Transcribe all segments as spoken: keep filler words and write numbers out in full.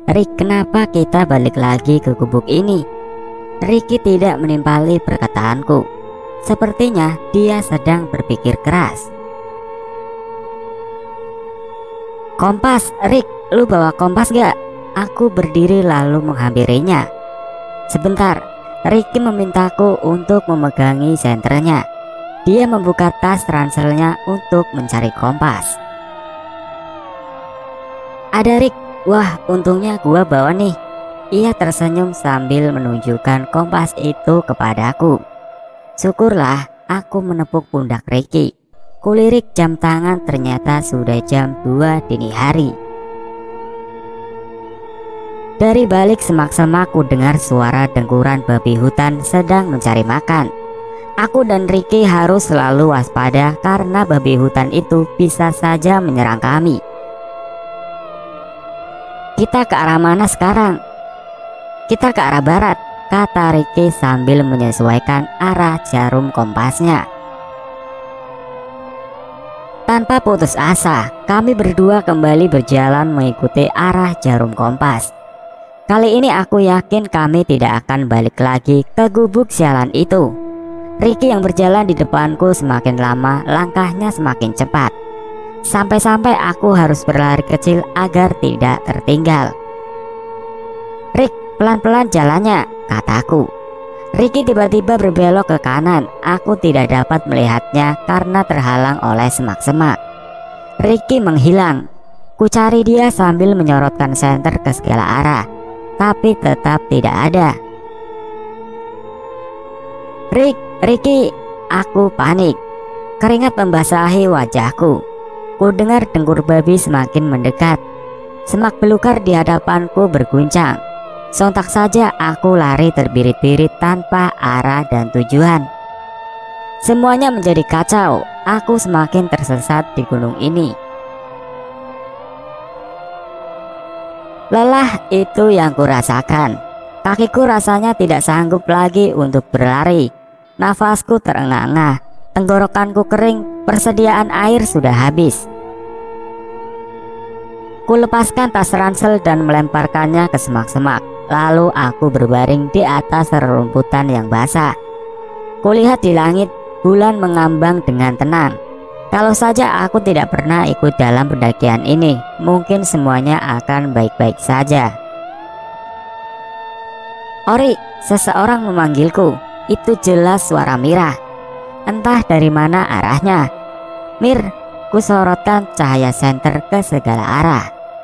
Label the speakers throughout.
Speaker 1: Rick, kenapa kita balik lagi ke gubuk ini? Ricky tidak menimpali perkataanku. Sepertinya dia sedang berpikir keras. Kompas, Rick, lu bawa kompas gak? Aku berdiri lalu menghampirinya. Sebentar, Ricky memintaku untuk memegangi senternya. Dia membuka tas ranselnya untuk mencari kompas. Ada, Rick. Wah, untungnya gua bawa nih. Ia tersenyum sambil menunjukkan kompas itu kepadaku. Syukurlah, aku menepuk pundak Ricky. Kulirik jam tangan, ternyata sudah jam dua dini hari. Dari balik semak-semak ku dengar suara dengkuran babi hutan sedang mencari makan. Aku dan Ricky harus selalu waspada karena babi hutan itu bisa saja menyerang kami. Kita ke arah mana sekarang? Kita ke arah barat, kata Ricky sambil menyesuaikan arah jarum kompasnya. Tanpa putus asa, kami berdua kembali berjalan mengikuti arah jarum kompas. Kali ini aku yakin kami tidak akan balik lagi ke gubuk sialan itu. Ricky yang berjalan di depanku semakin lama langkahnya semakin cepat. Sampai-sampai aku harus berlari kecil agar tidak tertinggal. Rick, pelan-pelan jalannya, kataku. Ricky tiba-tiba berbelok ke kanan. Aku tidak dapat melihatnya karena terhalang oleh semak-semak. Ricky menghilang. Ku cari dia sambil menyorotkan senter ke segala arah, tapi tetap tidak ada. Rick, Ricky, aku panik. Keringat membasahi wajahku. Ku dengar dengkur babi semakin mendekat. Semak belukar di hadapanku berguncang. Sontak saja aku lari terbirit-birit tanpa arah dan tujuan. Semuanya menjadi kacau. Aku semakin tersesat di gunung ini. Lelah itu yang kurasakan. Kakiku rasanya tidak sanggup lagi untuk berlari. Nafasku terengah-engah. Tenggorokanku kering. Persediaan air sudah habis. Ku lepaskan tas ransel dan melemparkannya ke semak-semak. Lalu aku berbaring di atas rerumputan yang basah. Kulihat di langit, bulan mengambang dengan tenang. Kalau saja aku tidak pernah ikut dalam pendakian ini, mungkin semuanya akan baik-baik saja. Ori, seseorang memanggilku. Itu jelas suara Mira. Entah dari mana arahnya. Mir, ku sorotkan cahaya senter ke segala arah.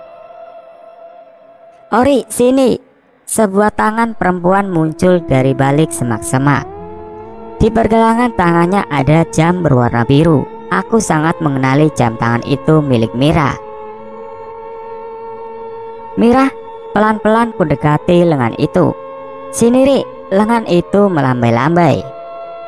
Speaker 1: Ori, sini. Sebuah tangan perempuan muncul dari balik semak-semak. Di pergelangan tangannya ada jam berwarna biru. Aku sangat mengenali jam tangan itu milik Mira. Mira, pelan-pelan ku dekati lengan itu. Sini, Ri, lengan itu melambai-lambai.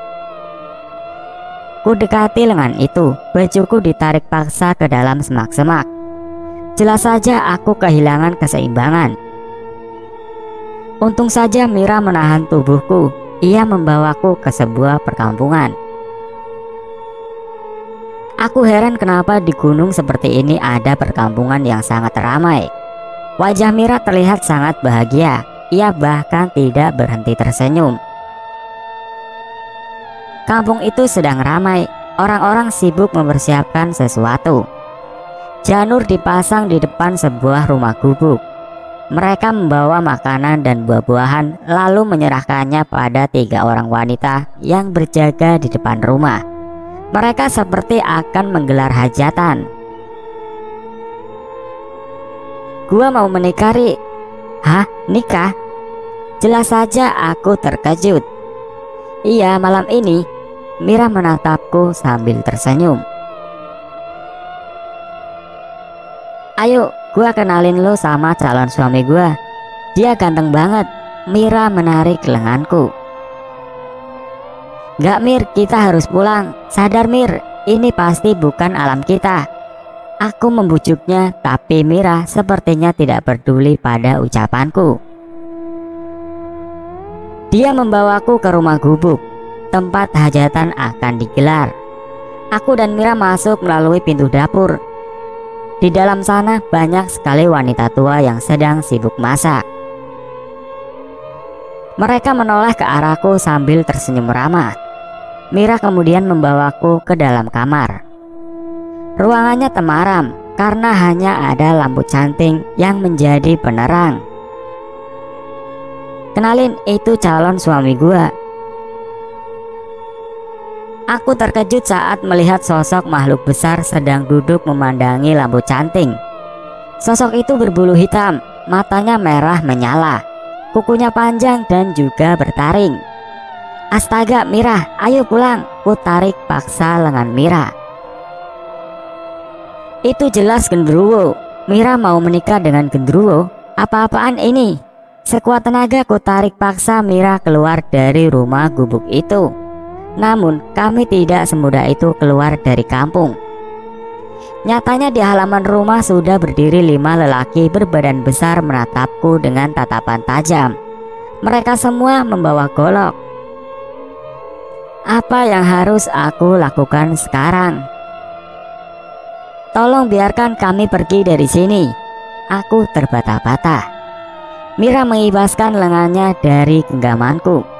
Speaker 1: Ku dekati lengan itu, bajuku ditarik paksa ke dalam semak-semak. Jelas saja aku kehilangan keseimbangan. Untung saja Mira menahan tubuhku. Ia membawaku ke sebuah perkampungan. Aku heran kenapa di gunung seperti ini ada perkampungan yang sangat ramai. Wajah Mira terlihat sangat bahagia. Ia bahkan tidak berhenti tersenyum. Kampung itu sedang ramai. Orang-orang sibuk mempersiapkan sesuatu. Janur dipasang di depan sebuah rumah gubuk. Mereka membawa makanan dan buah-buahan lalu menyerahkannya pada tiga orang wanita yang berjaga di depan rumah. Mereka seperti akan menggelar hajatan. Gua mau menikah, Ri. Hah? Nikah? Jelas saja aku terkejut. Iya, malam ini. Mira menatapku sambil tersenyum. Ayo, gua kenalin lo sama calon suami gua. Dia ganteng banget. Mira menarik lenganku. Gak, Mir, kita harus pulang. Sadar, Mir, ini pasti bukan alam kita. Aku membujuknya, tapi Mira sepertinya tidak peduli pada ucapanku. Dia membawaku ke rumah gubuk. Tempat hajatan akan digelar. Aku dan Mira masuk melalui pintu dapur. Di dalam sana banyak sekali wanita tua yang sedang sibuk masak. Mereka menoleh ke arahku sambil tersenyum ramah. Mira kemudian membawaku ke dalam kamar. Ruangannya temaram karena hanya ada lampu canting yang menjadi penerang. "Kenalin, itu calon suami gua." Aku terkejut saat melihat sosok makhluk besar sedang duduk memandangi lampu canting. Sosok itu berbulu hitam, matanya merah menyala, kukunya panjang dan juga bertaring. "Astaga, Mira, ayo pulang!" Ku tarik paksa lengan Mira. Itu jelas genderuwo. Mira mau menikah dengan genderuwo? Apa-apaan ini? Sekuat tenaga ku tarik paksa Mira keluar dari rumah gubuk itu. Namun kami tidak semudah itu keluar dari kampung. Nyatanya di halaman rumah sudah berdiri lima lelaki berbadan besar menatapku dengan tatapan tajam. Mereka semua membawa golok. Apa yang harus aku lakukan sekarang? "Tolong biarkan kami pergi dari sini." Aku terbata-bata. Mira mengibaskan lengannya dari genggamanku.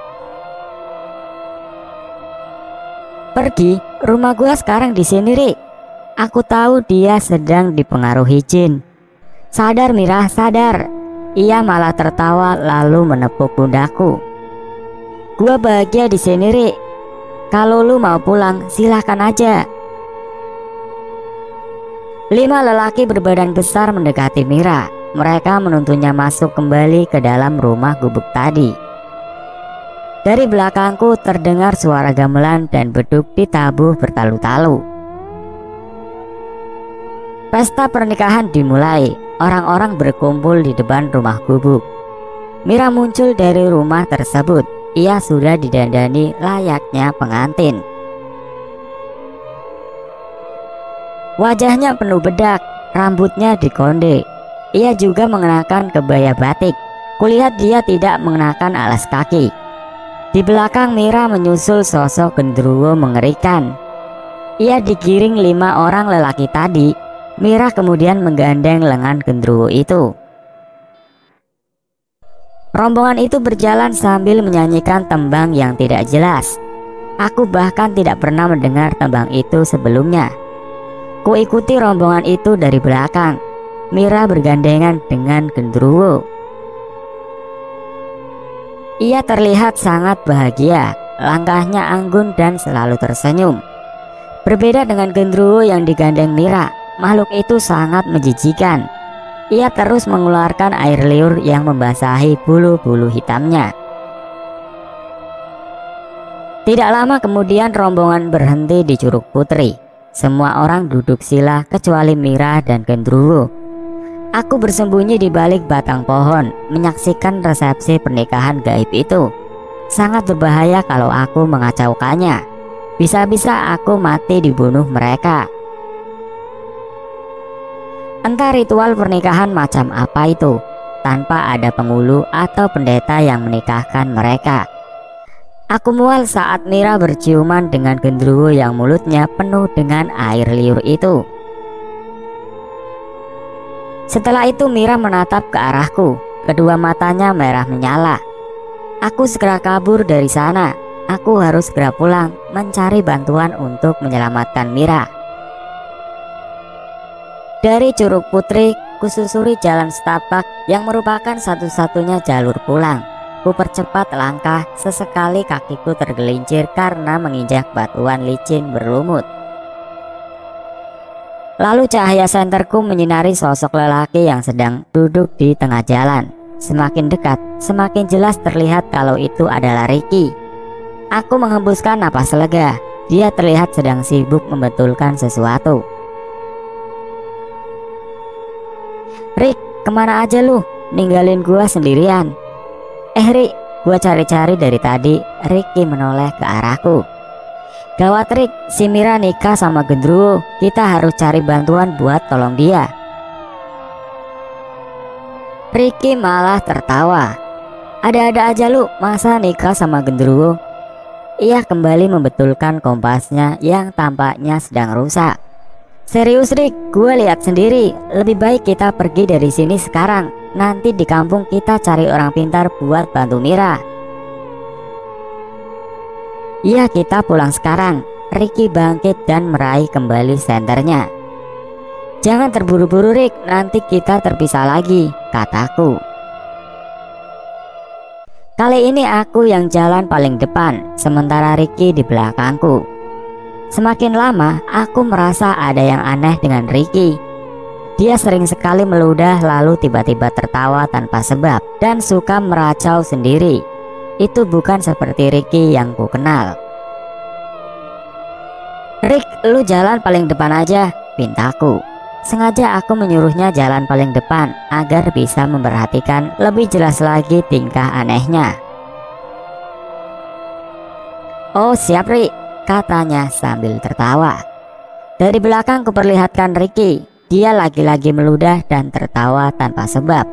Speaker 1: "Pergi? Rumah gua sekarang di sini, Ri." Aku tahu dia sedang dipengaruhi jin. "Sadar, Mira, sadar." Ia malah tertawa lalu menepuk pundakku. "Gua bahagia di sini, Ri. Kalau lu mau pulang, silahkan aja." Lima lelaki berbadan besar mendekati Mira. Mereka menuntunnya masuk kembali ke dalam rumah gubuk tadi. Dari belakangku terdengar suara gamelan dan beduk ditabuh bertalu-talu. Pesta pernikahan dimulai. Orang-orang berkumpul di depan rumah gubuk. Mira muncul dari rumah tersebut. Ia sudah didandani layaknya pengantin. Wajahnya penuh bedak, rambutnya dikonde. Ia juga mengenakan kebaya batik. Kulihat dia tidak mengenakan alas kaki. Di belakang Mira menyusul sosok genderuwo mengerikan. Ia digiring lima orang lelaki tadi. Mira kemudian menggandeng lengan genderuwo itu. Rombongan itu berjalan sambil menyanyikan tembang yang tidak jelas. Aku bahkan tidak pernah mendengar tembang itu sebelumnya. Ku ikuti rombongan itu dari belakang. Mira bergandengan dengan genderuwo. Ia terlihat sangat bahagia, langkahnya anggun dan selalu tersenyum. Berbeda dengan genderuwo yang digandeng Mira, makhluk itu sangat menjijikan. Ia terus mengeluarkan air liur yang membasahi bulu-bulu hitamnya. Tidak lama kemudian rombongan berhenti di Curug Putri. Semua orang duduk sila kecuali Mira dan genderuwo. Aku bersembunyi di balik batang pohon, menyaksikan resepsi pernikahan gaib itu. Sangat berbahaya kalau aku mengacaukannya. Bisa-bisa aku mati dibunuh mereka. Entah ritual pernikahan macam apa itu, tanpa ada penghulu atau pendeta yang menikahkan mereka. Aku mual saat Mira berciuman dengan genderuwo yang mulutnya penuh dengan air liur itu. Setelah itu Mira menatap ke arahku. Kedua matanya merah menyala. Aku segera kabur dari sana. Aku harus segera pulang mencari bantuan untuk menyelamatkan Mira. Dari Curug Putri, kususuri jalan setapak yang merupakan satu-satunya jalur pulang. Ku percepat langkah, sesekali kakiku tergelincir karena menginjak batuan licin berlumut. Lalu cahaya senterku menyinari sosok lelaki yang sedang duduk di tengah jalan. Semakin dekat, semakin jelas terlihat kalau itu adalah Ricky. Aku menghembuskan napas lega. Dia terlihat sedang sibuk membetulkan sesuatu. "Rick, kemana aja lu? Ninggalin gua sendirian." "Eh Rick, gua cari-cari dari tadi." Ricky menoleh ke arahku. "Gawat Rick, si Mira nikah sama genderuwo. Kita harus cari bantuan buat tolong dia." Ricky malah tertawa. "Ada-ada aja lu, masa nikah sama genderuwo?" Ia kembali membetulkan kompasnya yang tampaknya sedang rusak. Serius Rick, gue lihat sendiri. Lebih baik kita pergi dari sini sekarang. Nanti di kampung kita cari orang pintar buat bantu Mira. Iya, kita pulang sekarang. Ricky bangkit dan meraih kembali senternya. Jangan terburu-buru Rick, nanti kita terpisah lagi, kataku. Kali ini aku yang jalan paling depan, sementara Ricky di belakangku. Semakin lama aku merasa ada yang aneh dengan Ricky. Dia sering sekali meludah lalu tiba-tiba tertawa tanpa sebab dan suka meracau sendiri. Itu bukan seperti Ricky yang ku kenal. Rick, lu jalan paling depan aja, pintaku. Sengaja aku menyuruhnya jalan paling depan agar bisa memperhatikan lebih jelas lagi tingkah anehnya. Oh siap Rick, katanya sambil tertawa. Dari belakang kuperlihatkan Ricky. Dia lagi-lagi meludah dan tertawa tanpa sebab.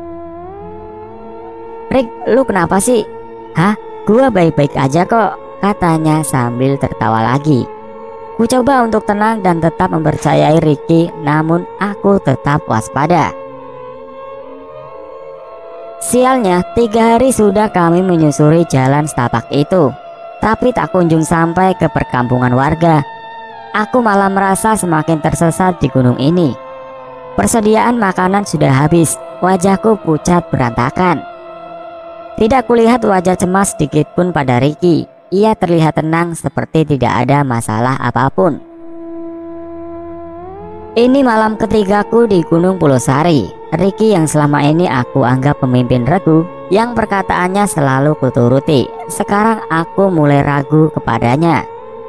Speaker 1: Rick, lu kenapa sih? Hah? Gua baik-baik aja kok, katanya sambil tertawa lagi. Ku coba untuk tenang dan tetap mempercayai Ricky, namun aku tetap waspada. Sialnya, tiga hari sudah kami menyusuri jalan setapak itu, tapi tak kunjung sampai ke perkampungan warga. Aku malah merasa semakin tersesat di gunung ini. Persediaan makanan sudah habis, wajahku pucat berantakan. Tidak kulihat wajah cemas sedikit pun pada Ricky. Ia terlihat tenang seperti tidak ada masalah apapun. Ini malam ketigaku di Gunung Pulosari. Ricky yang selama ini aku anggap pemimpin regu, yang perkataannya selalu kuturuti, sekarang aku mulai ragu kepadanya.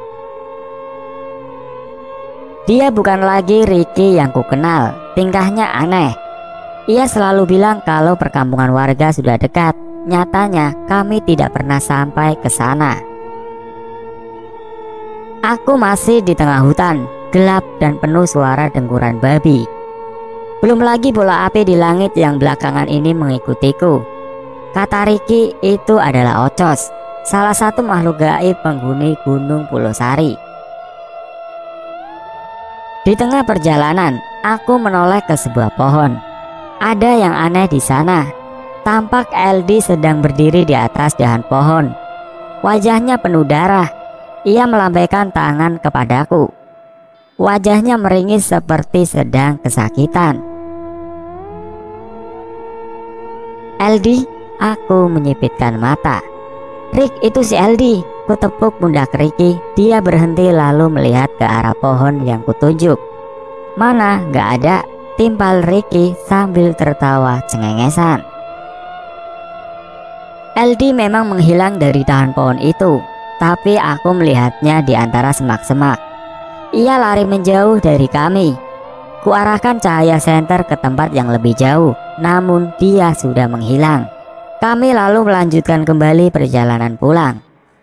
Speaker 1: Dia bukan lagi Ricky yang ku kenal. Tingkahnya aneh. Ia selalu bilang kalau perkampungan warga sudah dekat. Nyatanya kami tidak pernah sampai ke sana. Aku masih di tengah hutan, gelap dan penuh suara dengkuran babi. Belum lagi bola api di langit yang belakangan ini mengikutiku. Kata Ricky itu adalah Ocos, salah satu makhluk gaib penghuni Gunung Pulosari. Di tengah perjalanan, aku menoleh ke sebuah pohon. Ada yang aneh di sana. Tampak L D sedang berdiri di atas dahan pohon. Wajahnya penuh darah. Ia melambaikan tangan kepadaku. Wajahnya meringis seperti sedang kesakitan. L D, aku menyipitkan mata. Rick, itu si L D. Kutepuk pundak Ricky. Dia berhenti lalu melihat ke arah pohon yang kutunjuk. Mana? Gak ada, timpal Ricky sambil tertawa cengengesan. L D memang menghilang dari dahan pohon itu, tapi aku melihatnya di antara semak-semak. Ia lari menjauh dari kami. Kuarahkan cahaya senter ke tempat yang lebih jauh, namun dia sudah menghilang. Kami lalu melanjutkan kembali perjalanan pulang.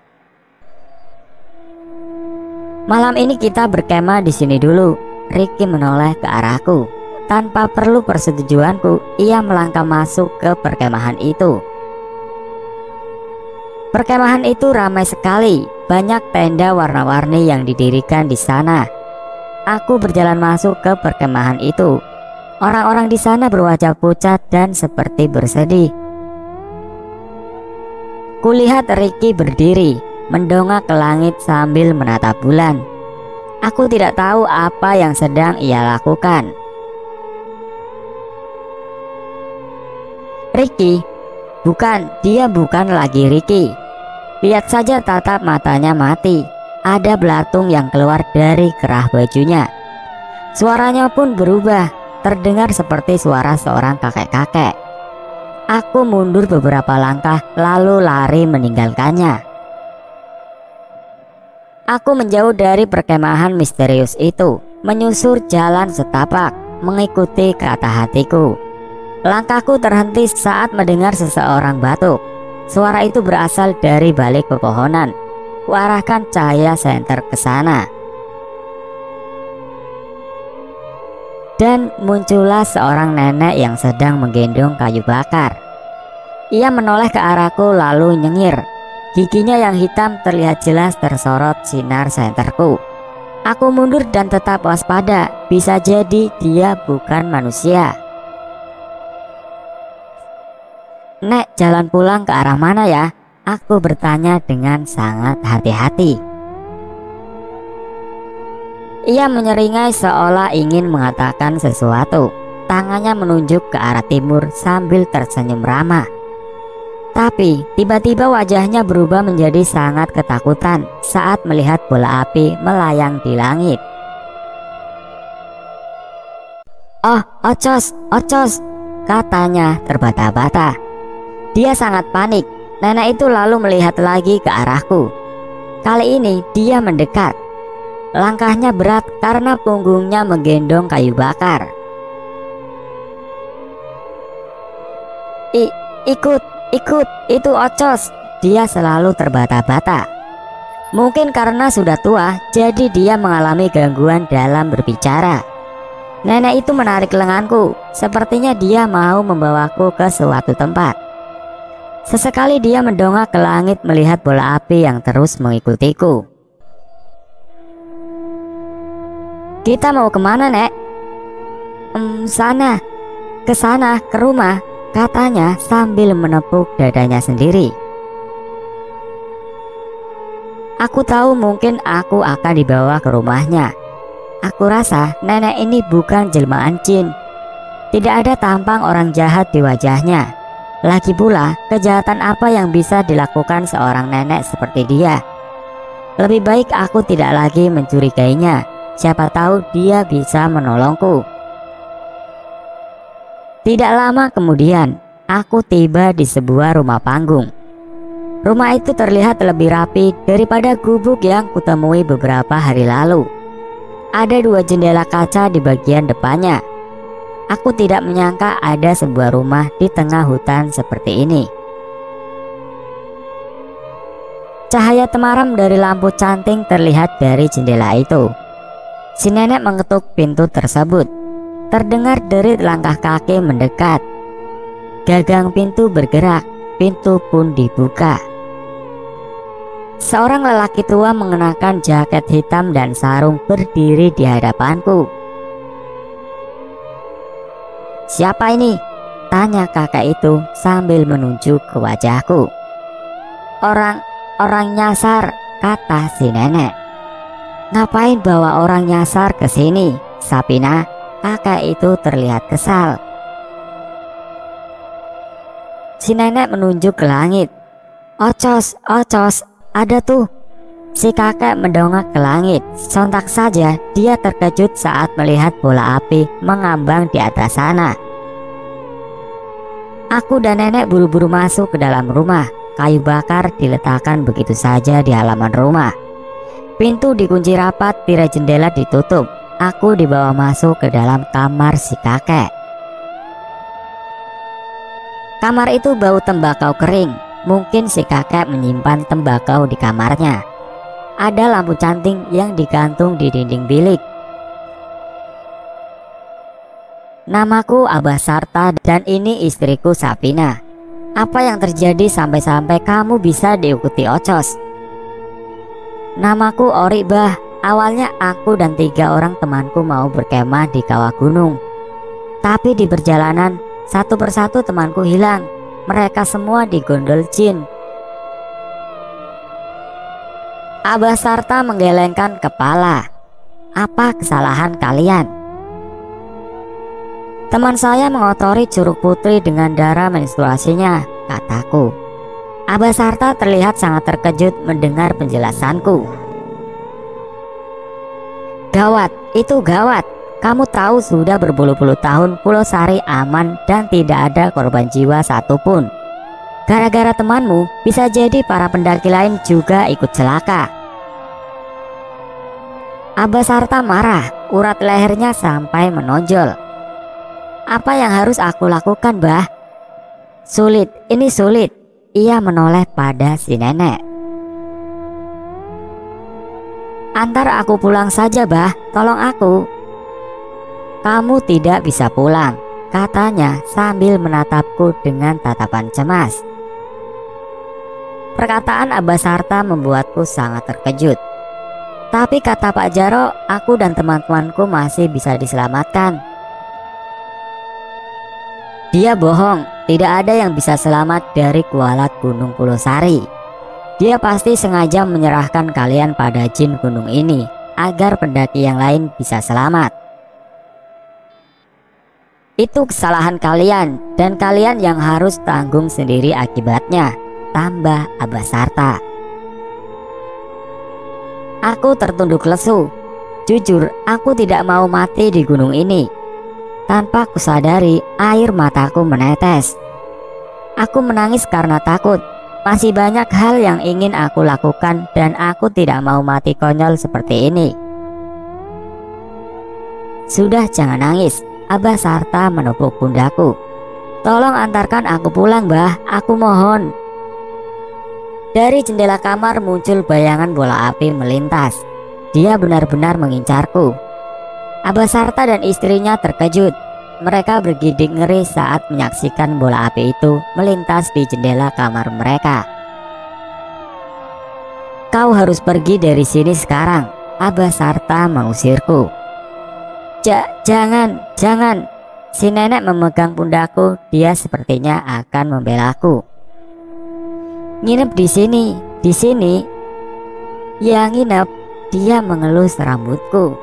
Speaker 1: Malam ini kita berkemah di sini dulu. Ricky menoleh ke arahku. Tanpa perlu persetujuanku, ia melangkah masuk ke perkemahan itu. Perkemahan itu ramai sekali, banyak tenda warna-warni yang didirikan di sana. Aku berjalan masuk ke perkemahan itu. Orang-orang di sana berwajah pucat dan seperti bersedih. Kulihat Ricky berdiri, mendongak ke langit sambil menatap bulan. Aku tidak tahu apa yang sedang ia lakukan. Ricky? Bukan, dia bukan lagi Ricky. Lihat saja tatap matanya mati. Ada belatung yang keluar dari kerah bajunya. Suaranya pun berubah, terdengar seperti suara seorang kakek-kakek. Aku mundur beberapa langkah lalu lari meninggalkannya. Aku menjauh dari perkemahan misterius itu, menyusur jalan setapak, mengikuti kata hatiku. Langkahku terhenti saat mendengar seseorang batuk. Suara itu berasal dari balik pepohonan. Kuarahkan cahaya senter ke sana. Dan muncullah seorang nenek yang sedang menggendong kayu bakar. Ia menoleh ke arahku lalu nyengir. Giginya yang hitam terlihat jelas tersorot sinar senterku. Aku mundur dan tetap waspada, bisa jadi dia bukan manusia. "Nek, jalan pulang ke arah mana ya?" Aku bertanya dengan sangat hati-hati. Ia menyeringai seolah ingin mengatakan sesuatu. Tangannya menunjuk ke arah timur sambil tersenyum ramah. Tapi tiba-tiba wajahnya berubah menjadi sangat ketakutan saat melihat bola api melayang di langit. "Oh, Ocos, Ocos," katanya terbata-bata. Dia sangat panik. Nenek itu lalu melihat lagi ke arahku. Kali ini dia mendekat. Langkahnya berat karena punggungnya menggendong kayu bakar. I, ikut, ikut, itu Ocos. Dia selalu terbata-bata. Mungkin karena sudah tua, jadi dia mengalami gangguan dalam berbicara. Nenek itu menarik lenganku. Sepertinya dia mau membawaku ke suatu tempat. Sesekali dia mendongak ke langit melihat bola api yang terus mengikutiku. "Kita mau kemana, Nek?" "Ehm, sana, ke sana, ke rumah," katanya sambil menepuk dadanya sendiri. Aku tahu mungkin aku akan dibawa ke rumahnya. Aku rasa nenek ini bukan jelmaan jin. Tidak ada tampang orang jahat di wajahnya. Lagi pula, kejahatan apa yang bisa dilakukan seorang nenek seperti dia? Lebih baik aku tidak lagi mencurigainya. Siapa tahu dia bisa menolongku. Tidak lama kemudian, aku tiba di sebuah rumah panggung. Rumah itu terlihat lebih rapi daripada gubuk yang kutemui beberapa hari lalu. Ada dua jendela kaca di bagian depannya. Aku tidak menyangka ada sebuah rumah di tengah hutan seperti ini. Cahaya temaram dari lampu canting terlihat dari jendela itu. Si nenek mengetuk pintu tersebut. Terdengar derit langkah kaki mendekat. Gagang pintu bergerak, pintu pun dibuka. Seorang lelaki tua mengenakan jaket hitam dan sarung berdiri di hadapanku. "Siapa ini?" tanya kakek itu sambil menunjuk ke wajahku. Orang, orang nyasar," kata si nenek. "Ngapain bawa orang nyasar ke sini, Sapina?" Kakek itu terlihat kesal. Si nenek menunjuk ke langit. "Ocos, Ocos, ada tuh." Si kakek mendongak ke langit. Sontak saja dia terkejut saat melihat bola api mengambang di atas sana. Aku dan nenek buru-buru masuk ke dalam rumah. Kayu bakar diletakkan begitu saja di halaman rumah. Pintu dikunci rapat, tirai jendela ditutup. Aku dibawa masuk ke dalam kamar si kakek. Kamar itu bau tembakau kering. Mungkin si kakek menyimpan tembakau di kamarnya. Ada lampu canting yang digantung di dinding bilik. "Namaku Abah Sarta dan ini istriku Sapina. Apa yang terjadi sampai-sampai kamu bisa diikuti Ocos?" "Namaku Ori, Bah. Awalnya aku dan tiga orang temanku mau berkemah di kawah gunung. Tapi di perjalanan satu persatu temanku hilang. Mereka semua digondol jin." Abah Sarta menggelengkan kepala. "Apa kesalahan kalian?" "Teman saya mengotori Curug Putri dengan darah menstruasinya," kataku. Abah Sarta terlihat sangat terkejut mendengar penjelasanku. "Gawat, itu gawat. Kamu tahu sudah berpuluh-puluh tahun Pulau Sari aman dan tidak ada korban jiwa satupun. Gara-gara temanmu, bisa jadi para pendaki lain juga ikut celaka." Abah Sarta marah, urat lehernya sampai menonjol. "Apa yang harus aku lakukan, Bah?" "Sulit, ini sulit." Ia menoleh pada si nenek. "Antar aku pulang saja, Bah. Tolong aku." "Kamu tidak bisa pulang," katanya sambil menatapku dengan tatapan cemas. Perkataan Abah Sarta membuatku sangat terkejut. Tapi kata Pak Jarwo, aku dan teman-temanku masih bisa diselamatkan. Dia bohong, tidak ada yang bisa selamat dari kualat Gunung Pulosari. Dia pasti sengaja menyerahkan kalian pada jin gunung ini agar pendaki yang lain bisa selamat. Itu kesalahan kalian dan kalian yang harus tanggung sendiri akibatnya, tambah Abasarta. Aku tertunduk lesu. Jujur, aku tidak mau mati di gunung ini. Tanpa kusadari, air mataku menetes. Aku menangis karena takut. Masih banyak hal yang ingin aku lakukan dan aku tidak mau mati konyol seperti ini. Sudah, jangan nangis. Abasarta menepuk pundakku. Tolong antarkan aku pulang, Mbah. Aku mohon. Dari jendela kamar muncul bayangan bola api melintas. Dia benar-benar mengincarku. Abasarta dan istrinya terkejut. Mereka bergidik ngeri saat menyaksikan bola api itu melintas di jendela kamar mereka. Kau harus pergi dari sini sekarang. Abasarta mengusirku. Ja, jangan, jangan. Si nenek memegang pundakku. Dia sepertinya akan membelaku. Nginep di sini, di sini. Ya nginep. Dia mengelus rambutku.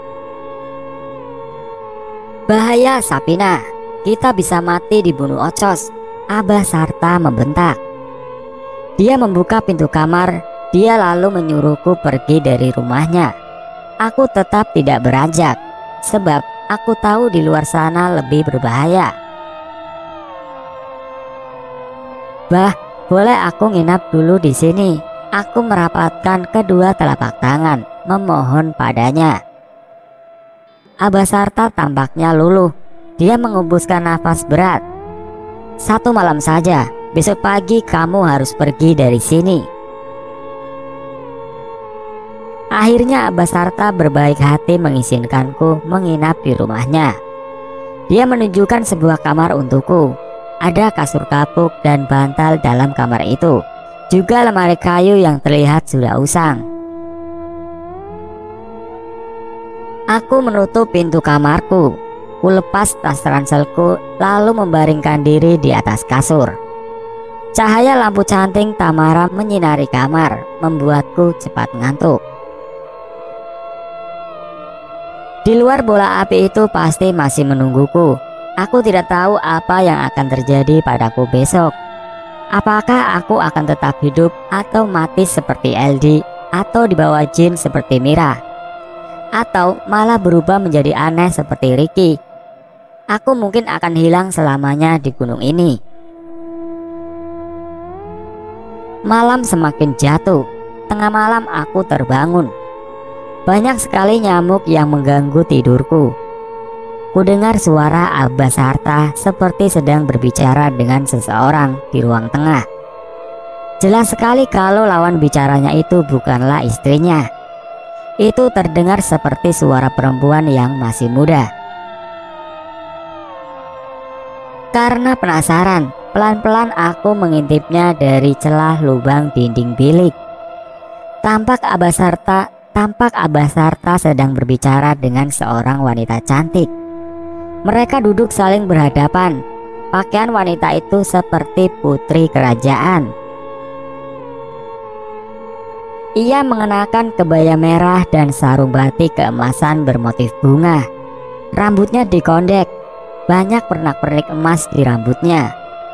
Speaker 1: Bahaya, Sapina. Kita bisa mati dibunuh Ocos. Abasarta membentak. Dia membuka pintu kamar. Dia lalu menyuruhku pergi dari rumahnya. Aku tetap tidak beranjak, sebab aku tahu di luar sana lebih berbahaya. Bah, boleh aku nginap dulu di sini? Aku merapatkan kedua telapak tangan, memohon padanya. Abasarta tampaknya luluh. Dia mengembuskan nafas berat. Satu malam saja, besok pagi kamu harus pergi dari sini. Akhirnya Abasarta berbaik hati mengizinkanku menginap di rumahnya. Dia menunjukkan sebuah kamar untukku. Ada kasur kapuk dan bantal dalam kamar itu. Juga lemari kayu yang terlihat sudah usang. Aku menutup pintu kamarku. Kulepas tas ranselku lalu membaringkan diri di atas kasur. Cahaya lampu canting Tamara menyinari kamar, membuatku cepat ngantuk. Di luar bola api itu pasti masih menungguku. Aku tidak tahu apa yang akan terjadi padaku besok. Apakah aku akan tetap hidup atau mati seperti Eldi, atau dibawa jin seperti Mira, atau malah berubah menjadi aneh seperti Ricky. Aku mungkin akan hilang selamanya di gunung ini. Malam semakin jatuh. Tengah malam aku terbangun. Banyak sekali nyamuk yang mengganggu tidurku. Kudengar suara Abasarta seperti sedang berbicara dengan seseorang di ruang tengah. Jelas sekali kalau lawan bicaranya itu bukanlah istrinya. Itu terdengar seperti suara perempuan yang masih muda. Karena penasaran, pelan-pelan aku mengintipnya dari celah lubang dinding bilik. Tampak Abasarta, tampak Abasarta sedang berbicara dengan seorang wanita cantik. Mereka duduk saling berhadapan. Pakaian wanita itu seperti putri kerajaan. Ia mengenakan kebaya merah dan sarung batik keemasan bermotif bunga. Rambutnya dikondek. Banyak pernak-pernik emas di rambutnya.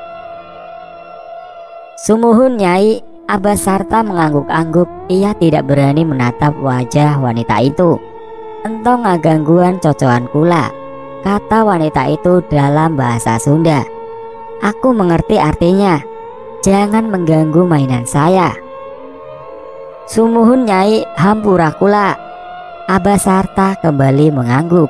Speaker 1: Sumuhun Nyai. Abasarta mengangguk-angguk. Ia tidak berani menatap wajah wanita itu. Entong ngagangguan cocokan kula, kata wanita itu dalam bahasa Sunda. Aku mengerti artinya. Jangan mengganggu mainan saya. Sumuhun Nyai, hampura kula. Abasarta kembali mengangguk.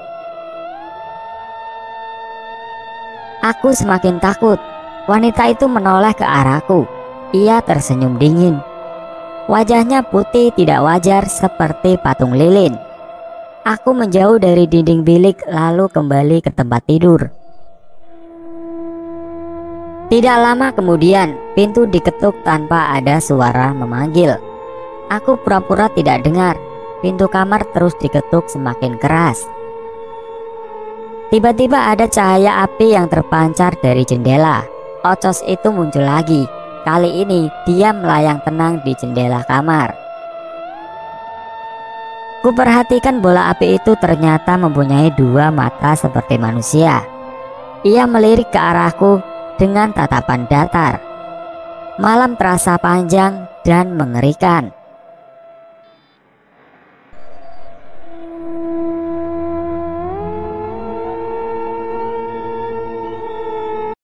Speaker 1: Aku semakin takut. Wanita itu menoleh ke arahku. Ia tersenyum dingin. Wajahnya putih tidak wajar seperti patung lilin. Aku menjauh dari dinding bilik lalu kembali ke tempat tidur. Tidak lama kemudian pintu diketuk tanpa ada suara memanggil. Aku pura-pura tidak dengar. pintu kamar terus diketuk semakin keras. Tiba-tiba ada cahaya api yang terpancar dari jendela. Ocos itu muncul lagi. Kali ini dia melayang tenang di jendela kamar. Kuperhatikan bola api itu ternyata mempunyai dua mata seperti manusia. Ia melirik ke arahku dengan tatapan datar. Malam terasa panjang dan mengerikan.